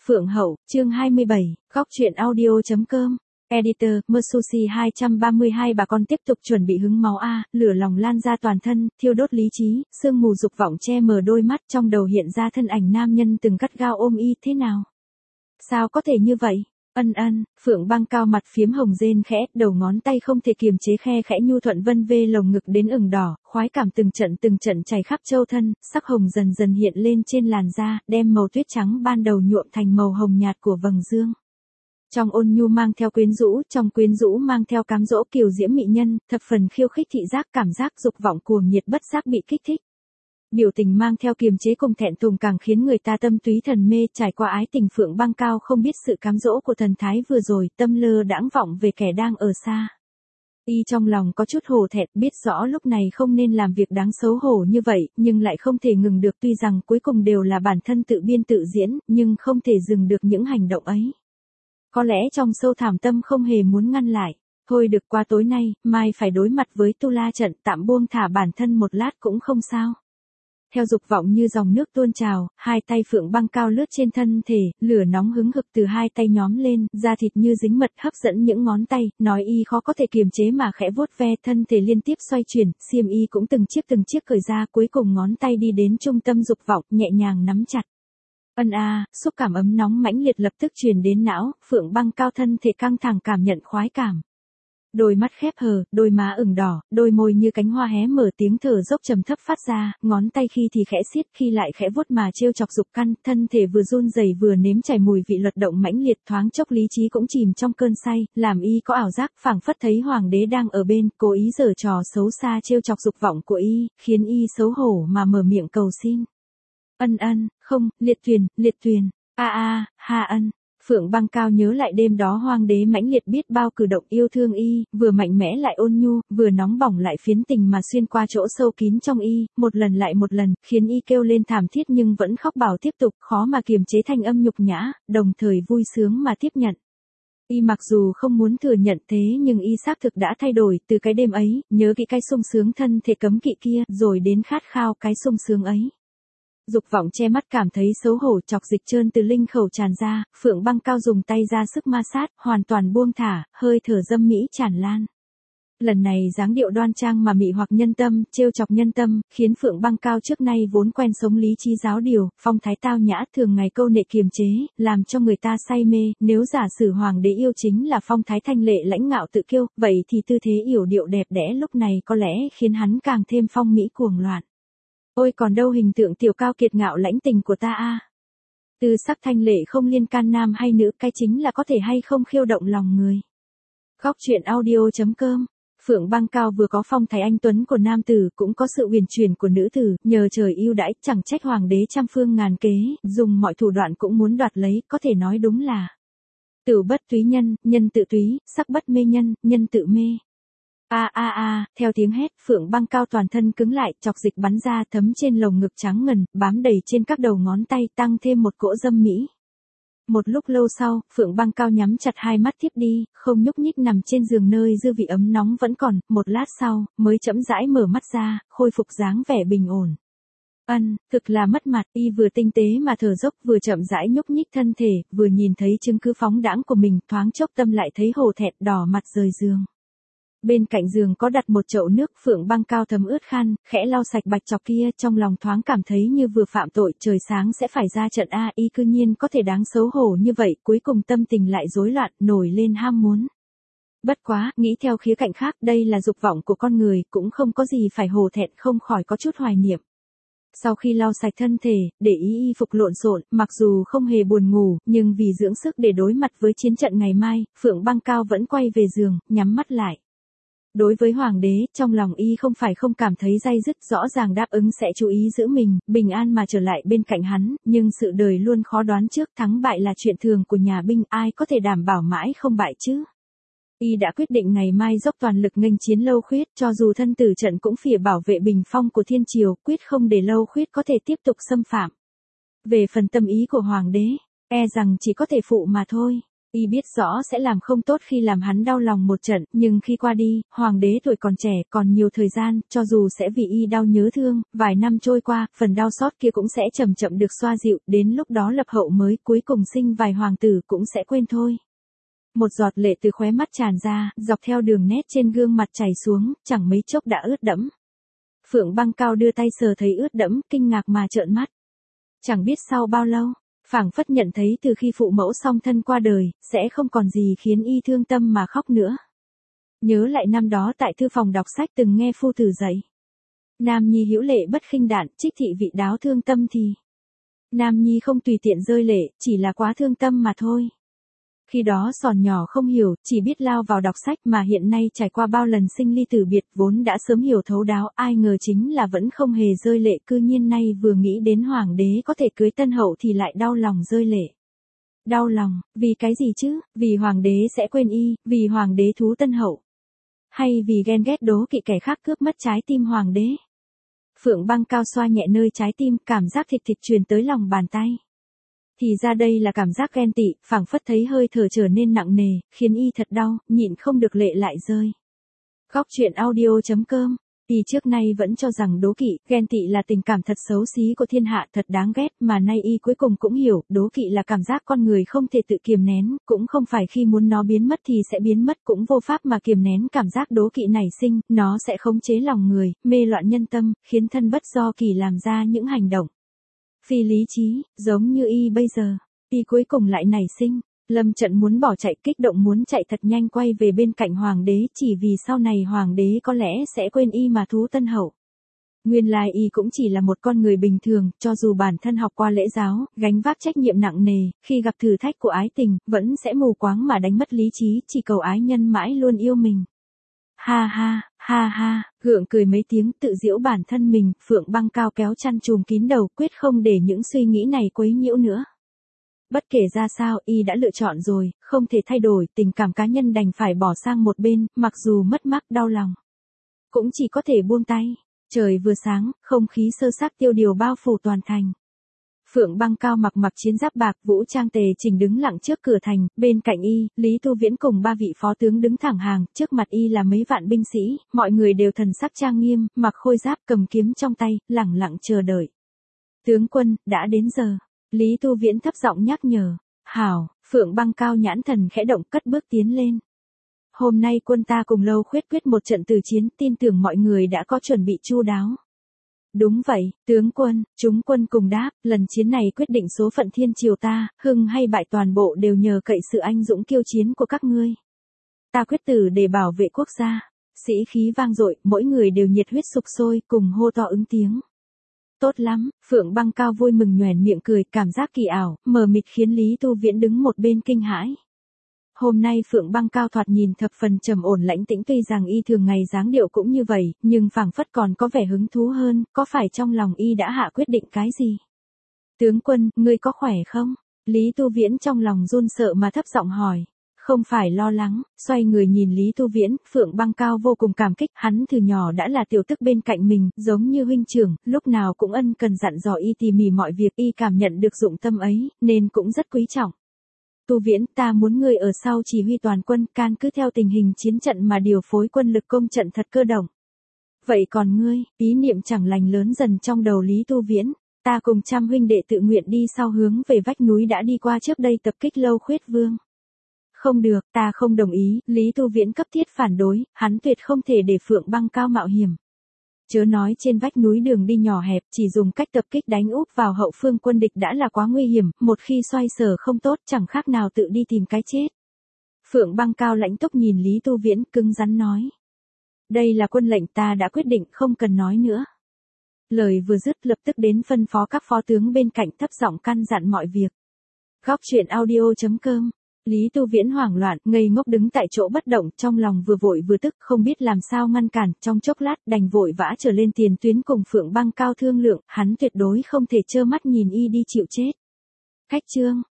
Phượng Hậu, chương 27, góc truyện audio.com. Editor, Mersushi 232. Bà con tiếp tục chuẩn bị hứng máu a, lửa lòng lan ra toàn thân, thiêu đốt lý trí, sương mù dục vọng che mờ đôi mắt, trong đầu hiện ra thân ảnh nam nhân từng gắt gao ôm y. Thế nào? Sao có thể như vậy? Phượng Băng Cao mặt phiếm hồng rên khẽ, đầu ngón tay không thể kiềm chế khe khẽ nhu thuận vân vê lồng ngực đến ửng đỏ, khoái cảm từng trận chảy khắp châu thân, sắc hồng dần dần hiện lên trên làn da, đem màu tuyết trắng ban đầu nhuộm thành màu hồng nhạt của vầng dương. Trong ôn nhu mang theo quyến rũ, trong quyến rũ mang theo cám dỗ kiều diễm mỹ nhân, thập phần khiêu khích thị giác, cảm giác dục vọng cuồng nhiệt bất giác bị kích thích. Biểu tình mang theo kiềm chế cùng thẹn thùng càng khiến người ta tâm túy thần mê. Trải qua ái tình, Phượng Băng Cao không biết sự cám dỗ của thần thái vừa rồi, tâm lơ đãng vọng về kẻ đang ở xa. Y trong lòng có chút hổ thẹn, biết rõ lúc này không nên làm việc đáng xấu hổ như vậy, nhưng lại không thể ngừng được. Tuy rằng cuối cùng đều là bản thân tự biên tự diễn, nhưng không thể dừng được những hành động ấy. Có lẽ trong sâu thẳm tâm không hề muốn ngăn lại. Thôi được, qua tối nay, mai phải đối mặt với Tu La trận, tạm buông thả bản thân một lát cũng không sao. Theo dục vọng như dòng nước tuôn trào, hai tay Phượng Băng Cao lướt trên thân thể, lửa nóng hứng hực từ hai tay nhóm lên, da thịt như dính mật hấp dẫn những ngón tay, nói y khó có thể kiềm chế mà khẽ vuốt ve, thân thể liên tiếp xoay chuyển, xiêm y cũng từng chiếc cởi ra, cuối cùng ngón tay đi đến trung tâm dục vọng, nhẹ nhàng nắm chặt. Xúc cảm ấm nóng mãnh liệt lập tức truyền đến não, Phượng Băng Cao thân thể căng thẳng cảm nhận khoái cảm. Đôi mắt khép hờ, đôi má ửng đỏ, đôi môi như cánh hoa hé mở, tiếng thở dốc trầm thấp phát ra, ngón tay khi thì khẽ siết, khi lại khẽ vuốt mà trêu chọc dục căn, thân thể vừa run rẩy vừa nếm trải mùi vị luật động mãnh liệt, thoáng chốc lý trí cũng chìm trong cơn say, làm y có ảo giác phảng phất thấy hoàng đế đang ở bên, cố ý giở trò xấu xa trêu chọc dục vọng của y, khiến y xấu hổ mà mở miệng cầu xin. Không, liệt tuyền, Phượng Băng Cao nhớ lại đêm đó hoàng đế mãnh liệt biết bao cử động yêu thương y, vừa mạnh mẽ lại ôn nhu, vừa nóng bỏng lại phiến tình mà xuyên qua chỗ sâu kín trong y, một lần lại một lần, khiến y kêu lên thảm thiết nhưng vẫn khóc bảo tiếp tục, khó mà kiềm chế thanh âm nhục nhã, đồng thời vui sướng mà tiếp nhận. Y mặc dù không muốn thừa nhận thế nhưng y xác thực đã thay đổi từ cái đêm ấy, nhớ kỹ cái sung sướng thân thể cấm kỵ kia, rồi đến khát khao cái sung sướng ấy. Dục vọng che mắt cảm thấy xấu hổ, chọc dịch trơn từ linh khẩu tràn ra, Phượng Băng Cao dùng tay ra sức ma sát, hoàn toàn buông thả, hơi thở dâm mỹ tràn lan. Lần này dáng điệu đoan trang mà mị hoặc nhân tâm, trêu chọc nhân tâm, khiến Phượng Băng Cao trước nay vốn quen sống lý trí giáo điều, phong thái tao nhã, thường ngày câu nệ kiềm chế, làm cho người ta say mê. Nếu giả sử hoàng đế yêu chính là phong thái thanh lệ lãnh ngạo tự kiêu, vậy thì tư thế yểu điệu đẹp đẽ lúc này có lẽ khiến hắn càng thêm phong mỹ cuồng loạn. Ôi còn đâu hình tượng tiểu cao kiệt ngạo lãnh tình của ta a. Tư sắc thanh lệ không liên can nam hay nữ, cái chính là có thể hay không khiêu động lòng người. Góc truyện audio.com. Phượng Băng Cao vừa có phong thái anh tuấn của nam tử, cũng có sự huyền chuyển của nữ tử, nhờ trời ưu đãi, chẳng trách hoàng đế trăm phương ngàn kế, dùng mọi thủ đoạn cũng muốn đoạt lấy, có thể nói đúng là tửu bất túy nhân, nhân tự túy, sắc bất mê nhân, nhân tự mê. Theo tiếng hét, Phượng Băng Cao toàn thân cứng lại, chọc dịch bắn ra, thấm trên lồng ngực trắng ngần, bám đầy trên các đầu ngón tay, tăng thêm một cỗ dâm mỹ. Một lúc lâu sau, Phượng Băng Cao nhắm chặt hai mắt thiếp đi, không nhúc nhích nằm trên giường nơi dư vị ấm nóng vẫn còn, một lát sau, mới chậm rãi mở mắt ra, khôi phục dáng vẻ bình ổn. Thực là mất mặt, y vừa tinh tế mà thở dốc, vừa chậm rãi nhúc nhích thân thể, vừa nhìn thấy chứng cứ phóng đãng của mình, thoáng chốc tâm lại thấy hổ thẹn, đỏ mặt rời giường. Bên cạnh giường có đặt một chậu nước, Phượng Băng Cao thấm ướt khăn, khẽ lau sạch bạch chọc kia, trong lòng thoáng cảm thấy như vừa phạm tội, trời sáng sẽ phải ra trận a, y cư nhiên có thể đáng xấu hổ như vậy, cuối cùng tâm tình lại rối loạn, nổi lên ham muốn. Bất quá, nghĩ theo khía cạnh khác, đây là dục vọng của con người, cũng không có gì phải hổ thẹn, không khỏi có chút hoài niệm. Sau khi lau sạch thân thể, để y phục lộn xộn, mặc dù không hề buồn ngủ, nhưng vì dưỡng sức để đối mặt với chiến trận ngày mai, Phượng Băng Cao vẫn quay về giường, nhắm mắt lại. Đối với hoàng đế, trong lòng y không phải không cảm thấy day dứt, rõ ràng đáp ứng sẽ chú ý giữ mình, bình an mà trở lại bên cạnh hắn, nhưng sự đời luôn khó đoán trước, thắng bại là chuyện thường của nhà binh, ai có thể đảm bảo mãi không bại chứ. Y đã quyết định ngày mai dốc toàn lực nghênh chiến Lâu Khuyết, cho dù thân tử trận cũng phìa bảo vệ bình phong của thiên triều, quyết không để Lâu Khuyết có thể tiếp tục xâm phạm. Về phần tâm ý của hoàng đế, e rằng chỉ có thể phụ mà thôi. Y biết rõ sẽ làm không tốt khi làm hắn đau lòng một trận, nhưng khi qua đi, hoàng đế tuổi còn trẻ, còn nhiều thời gian, cho dù sẽ vì Y đau nhớ thương, vài năm trôi qua, phần đau xót kia cũng sẽ chậm chậm được xoa dịu, đến lúc đó lập hậu mới cuối cùng sinh vài hoàng tử cũng sẽ quên thôi. Một giọt lệ từ khóe mắt tràn ra, dọc theo đường nét trên gương mặt chảy xuống, chẳng mấy chốc đã ướt đẫm. Phượng Băng Cao đưa tay sờ thấy ướt đẫm, kinh ngạc mà trợn mắt. Chẳng biết sau bao lâu, phảng phất nhận thấy từ khi phụ mẫu song thân qua đời, sẽ không còn gì khiến Y thương tâm mà khóc nữa. Nhớ lại năm đó tại thư phòng đọc sách từng nghe phu tử dạy. Nam nhi hữu lệ bất khinh đạn, trích thị vị đáo thương tâm thì. Nam nhi không tùy tiện rơi lệ, chỉ là quá thương tâm mà thôi. Khi đó Sòn nhỏ không hiểu, chỉ biết lao vào đọc sách mà hiện nay trải qua bao lần sinh ly tử biệt vốn đã sớm hiểu thấu đáo, ai ngờ chính là vẫn không hề rơi lệ, cư nhiên nay vừa nghĩ đến hoàng đế có thể cưới tân hậu thì lại đau lòng rơi lệ. Đau lòng, vì cái gì chứ, vì hoàng đế sẽ quên Y, vì hoàng đế thú tân hậu. Hay vì ghen ghét đố kỵ kẻ khác cướp mất trái tim hoàng đế. Phượng Băng Cao xoa nhẹ nơi trái tim, cảm giác thịt thịt truyền tới lòng bàn tay. Thì ra đây là cảm giác ghen tị, phảng phất thấy hơi thở trở nên nặng nề, khiến Y thật đau, nhịn không được lệ lại rơi. Góc truyện audio.com. Y trước nay vẫn cho rằng đố kỵ, ghen tị là tình cảm thật xấu xí của thiên hạ, thật đáng ghét, mà nay Y cuối cùng cũng hiểu, đố kỵ là cảm giác con người không thể tự kiềm nén, cũng không phải khi muốn nó biến mất thì sẽ biến mất, cũng vô pháp mà kiềm nén cảm giác đố kỵ nảy sinh, nó sẽ khống chế lòng người, mê loạn nhân tâm, khiến thân bất do kỳ làm ra những hành động phi lý trí, giống như Y bây giờ. Y cuối cùng lại nảy sinh, lâm trận muốn bỏ chạy, kích động muốn chạy thật nhanh quay về bên cạnh hoàng đế, chỉ vì sau này hoàng đế có lẽ sẽ quên Y mà thú tân hậu. Nguyên lai Y cũng chỉ là một con người bình thường, cho dù bản thân học qua lễ giáo, gánh vác trách nhiệm nặng nề, khi gặp thử thách của ái tình, vẫn sẽ mù quáng mà đánh mất lý trí, chỉ cầu ái nhân mãi luôn yêu mình. Ha ha, gượng cười mấy tiếng tự giễu bản thân mình, Phượng Băng Cao kéo chăn trùm kín đầu, quyết không để những suy nghĩ này quấy nhiễu nữa. Bất kể ra sao, Y đã lựa chọn rồi, không thể thay đổi, tình cảm cá nhân đành phải bỏ sang một bên, mặc dù mất mát đau lòng. Cũng chỉ có thể buông tay. Trời vừa sáng, không khí sơ xác tiêu điều bao phủ toàn thành. Phượng Băng Cao mặc chiến giáp bạc, vũ trang tề chỉnh đứng lặng trước cửa thành, bên cạnh Y, Lý Tu Viễn cùng 3 vị phó tướng đứng thẳng hàng, trước mặt Y là mấy vạn binh sĩ, mọi người đều thần sắc trang nghiêm, mặc khôi giáp cầm kiếm trong tay, lẳng lặng chờ đợi. Tướng quân, đã đến giờ. Lý Tu Viễn thấp giọng nhắc nhở. Hảo, Phượng Băng Cao nhãn thần khẽ động cất bước tiến lên. Hôm nay quân ta cùng Lâu Khuyết quyết một trận tử chiến, tin tưởng mọi người đã có chuẩn bị chu đáo. Đúng vậy, tướng quân, chúng quân cùng đáp, lần chiến này quyết định số phận thiên triều ta, hưng hay bại toàn bộ đều nhờ cậy sự anh dũng kiêu chiến của các ngươi. Ta quyết tử để bảo vệ quốc gia. Sĩ khí vang dội, mỗi người đều nhiệt huyết sục sôi, cùng hô to ứng tiếng. Tốt lắm, Phượng Băng Cao vui mừng nhoẻn miệng cười, cảm giác kỳ ảo, mờ mịt khiến Lý Tu Viễn đứng một bên kinh hãi. Hôm nay Phượng Băng Cao thoạt nhìn thập phần trầm ổn lãnh tĩnh, tuy rằng Y thường ngày dáng điệu cũng như vậy, nhưng phảng phất còn có vẻ hứng thú hơn, có phải trong lòng Y đã hạ quyết định cái gì? Tướng quân, ngươi có khỏe không? Lý Tu Viễn trong lòng run sợ mà thấp giọng hỏi. Không phải lo lắng, xoay người nhìn Lý Tu Viễn, Phượng Băng Cao vô cùng cảm kích, hắn từ nhỏ đã là tiểu tức bên cạnh mình, giống như huynh trưởng, lúc nào cũng ân cần dặn dò Y tỉ mỉ mọi việc, Y cảm nhận được dụng tâm ấy, nên cũng rất quý trọng. Tu Viễn, ta muốn ngươi ở sau chỉ huy toàn quân, can cứ theo tình hình chiến trận mà điều phối quân lực công trận thật cơ động. Vậy còn ngươi, ý niệm chẳng lành lớn dần trong đầu Lý Tu Viễn, ta cùng trăm huynh đệ tự nguyện đi sau hướng về vách núi đã đi qua trước đây tập kích Lâu Khuyết Vương. Không được, ta không đồng ý, Lý Tu Viễn cấp thiết phản đối, hắn tuyệt không thể để Phượng Băng Cao mạo hiểm. Chớ nói trên vách núi đường đi nhỏ hẹp, chỉ dùng cách tập kích đánh úp vào hậu phương quân địch đã là quá nguy hiểm, một khi xoay sở không tốt chẳng khác nào tự đi tìm cái chết. Phượng Băng Cao lãnh túc nhìn Lý Tu Viễn, cứng rắn nói. Đây là quân lệnh, ta đã quyết định, không cần nói nữa. Lời vừa dứt lập tức đến phân phó các phó tướng bên cạnh thấp giọng căn dặn mọi việc. Góc truyện audio.com. Lý Tu Viễn hoảng loạn, ngây ngốc đứng tại chỗ bất động, trong lòng vừa vội vừa tức, không biết làm sao ngăn cản, trong chốc lát đành vội vã trở lên tiền tuyến cùng Phượng Băng Cao thương lượng, hắn tuyệt đối không thể trơ mắt nhìn Y đi chịu chết. Khách chương.